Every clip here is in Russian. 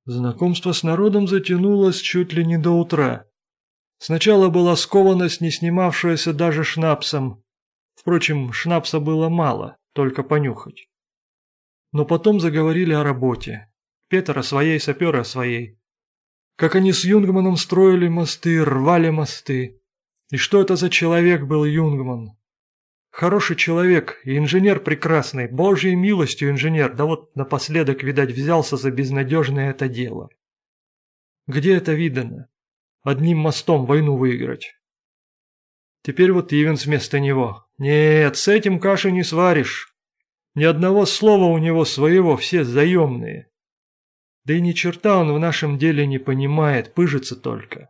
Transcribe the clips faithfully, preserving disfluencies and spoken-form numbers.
Знакомство с народом затянулось чуть ли не до утра. Сначала была скованность, не снимавшаяся даже шнапсом. Впрочем, шнапса было мало, только понюхать. Но потом заговорили о работе. Петр о своей, саперы о своей. Как они с Юнгманом строили мосты, рвали мосты. И что это за человек был Юнгман? Хороший человек и инженер прекрасный, божьей милостью инженер, да вот напоследок, видать, взялся за безнадежное это дело. Где это видано? Одним мостом войну выиграть. Теперь вот Ивенс вместо него. Нет, с этим каши не сваришь. Ни одного слова у него своего, все заемные. Да и ни черта он в нашем деле не понимает, пыжится только.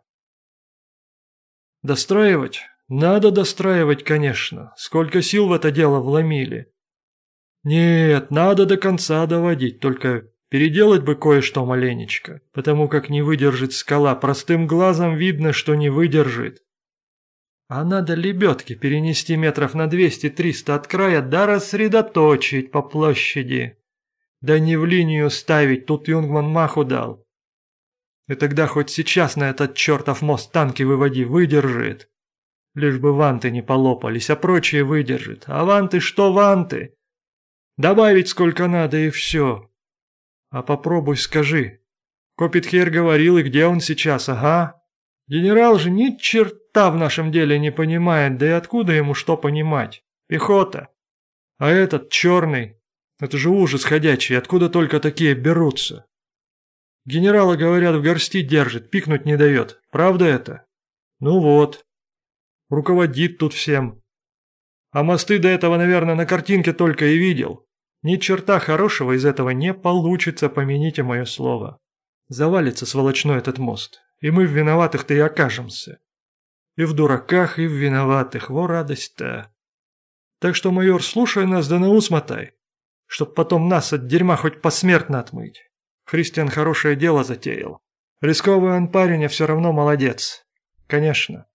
Достраивать? Надо достраивать, конечно. Сколько сил в это дело вломили. Нет, надо до конца доводить, только переделать бы кое-что маленечко, потому как не выдержит скала, простым глазом видно, что не выдержит. А надо лебедки перенести метров на двести-триста от края, да рассредоточить по площади. Да не в линию ставить, тут Юнгман маху дал. И тогда хоть сейчас на этот чертов мост танки выводи, выдержит. Лишь бы ванты не полопались, а прочее выдержит. А ванты что ванты? Добавить сколько надо и все. А попробуй скажи. Копитхейр говорил, и где он сейчас, ага? Генерал же ни черта в нашем деле не понимает, да и откуда ему что понимать? Пехота. А этот черный, это же ужас ходячий, откуда только такие берутся? Генерала, говорят, в горсти держит, пикнуть не дает. Правда это? Ну вот. Руководит тут всем. А мосты до этого, наверное, на картинке только и видел. Ни черта хорошего из этого не получится, помяните мое слово. Завалится сволочной этот мост, и мы в виноватых-то и окажемся. И в дураках, и в виноватых, во радость-то. Так что, майор, слушай нас да на ус мотай, чтоб потом нас от дерьма хоть посмертно отмыть. Христиан хорошее дело затеял. Рисковый он парень, а все равно молодец. Конечно.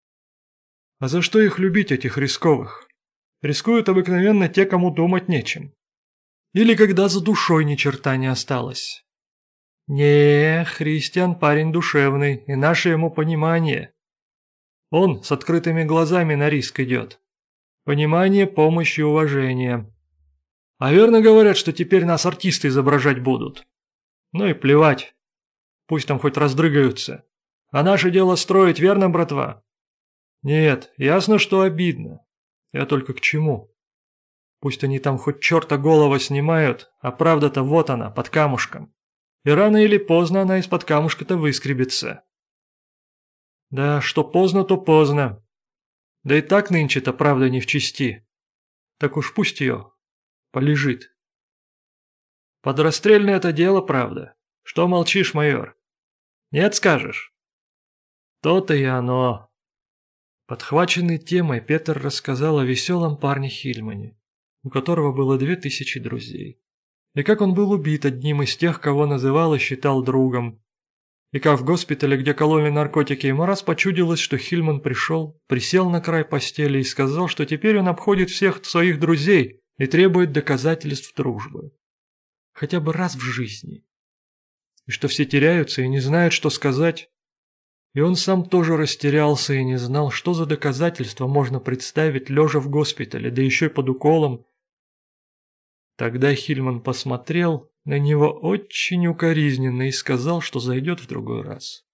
А за что их любить, этих рисковых? Рискуют обыкновенно те, кому думать нечем. Или когда за душой ни черта не осталось. Не, Христиан парень душевный, и наше ему понимание. Он с открытыми глазами на риск идет. Понимание, помощь и уважение. А верно говорят, что теперь нас артисты изображать будут. Ну и плевать. Пусть там хоть раздрыгаются. А наше дело строить, верно, братва? Нет, ясно, что обидно. Я только к чему? Пусть они там хоть черта голова снимают, а правда-то вот она, под камушком. И рано или поздно она из-под камушка-то выскребется. Да, что поздно, то поздно. Да и так нынче-то правда не в чести. Так уж пусть ее полежит. Подрастрельное это дело, правда. Что молчишь, майор? Нет, скажешь? То-то и оно. Подхваченный темой, Петр рассказал о веселом парне Хильмане, у которого было две тысячи друзей. И как он был убит одним из тех, кого называл и считал другом. И как в госпитале, где кололи наркотики, ему раз почудилось, что Хильман пришел, присел на край постели и сказал, что теперь он обходит всех своих друзей и требует доказательств дружбы. Хотя бы раз в жизни. И что все теряются и не знают, что сказать. И он сам тоже растерялся и не знал, что за доказательства можно представить, лежа в госпитале, да еще и под уколом. Тогда Хильман посмотрел на него очень укоризненно и сказал, что зайдет в другой раз.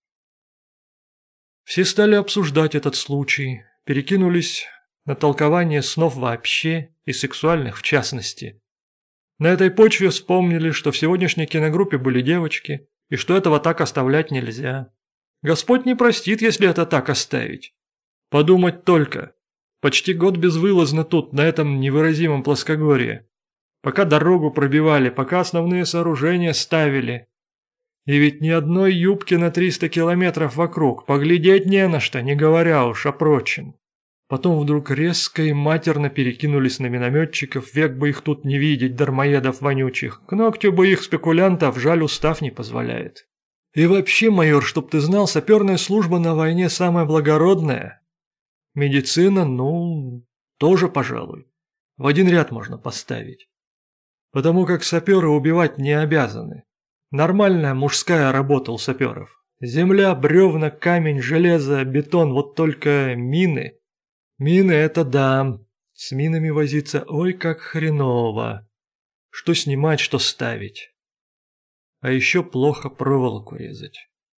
Все стали обсуждать этот случай, перекинулись на толкование снов вообще и сексуальных в частности. На этой почве вспомнили, что в сегодняшней киногруппе были девочки, и что этого так оставлять нельзя. Господь не простит, если это так оставить. Подумать только. Почти год безвылазно тут, на этом невыразимом плоскогорье. Пока дорогу пробивали, пока основные сооружения ставили. И ведь ни одной юбки на триста километров вокруг, поглядеть не на что, не говоря уж о прочем. Потом вдруг резко и матерно перекинулись на минометчиков, век бы их тут не видеть, дармоедов вонючих. К ногтю бы их спекулянтов, жаль, устав не позволяет. И вообще, майор, чтоб ты знал, саперная служба на войне самая благородная. Медицина, ну, тоже, пожалуй. В один ряд можно поставить. Потому как саперы убивать не обязаны. Нормальная мужская работа у саперов. Земля, бревна, камень, железо, бетон, вот только мины. Мины — это да. С минами возиться ой как хреново. Что снимать, что ставить. А еще плохо проволоку резать.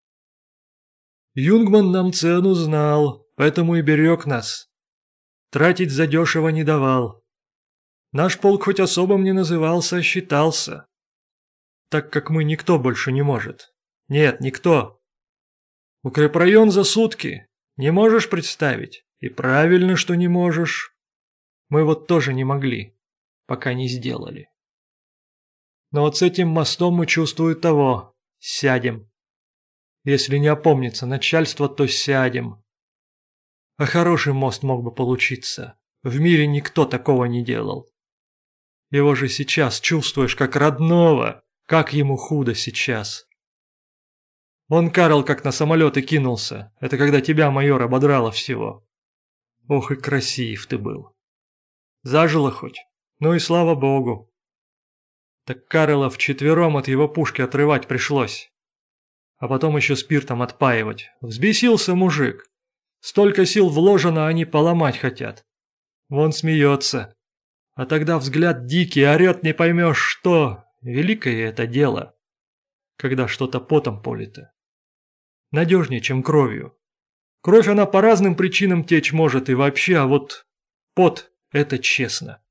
Юнгман нам цену знал, поэтому и берег нас. Тратить задешево не давал. Наш полк хоть особым не назывался, а считался. Так как мы никто больше не может. Нет, никто. Укрепрайон за сутки. Не можешь представить? И правильно, что не можешь. Мы вот тоже не могли, пока не сделали. Но вот с этим мостом мы, чувствую, того. Сядем. Если не опомнится начальство, то сядем. А хороший мост мог бы получиться. В мире никто такого не делал. Его же сейчас чувствуешь как родного. Как ему худо сейчас. Он, Карл, как на самолет и кинулся. Это когда тебя, майор, ободрало всего. Ох и красив ты был. Зажило хоть? Ну и слава богу. Так Карла вчетвером от его пушки отрывать пришлось. А потом еще спиртом отпаивать. Взбесился мужик. Столько сил вложено, они поломать хотят. Вон смеется. А тогда взгляд дикий, орет не поймешь что. Великое это дело. Когда что-то потом полито. Надежнее, чем кровью. Кровь она по разным причинам течь может и вообще, а вот пот – это честно.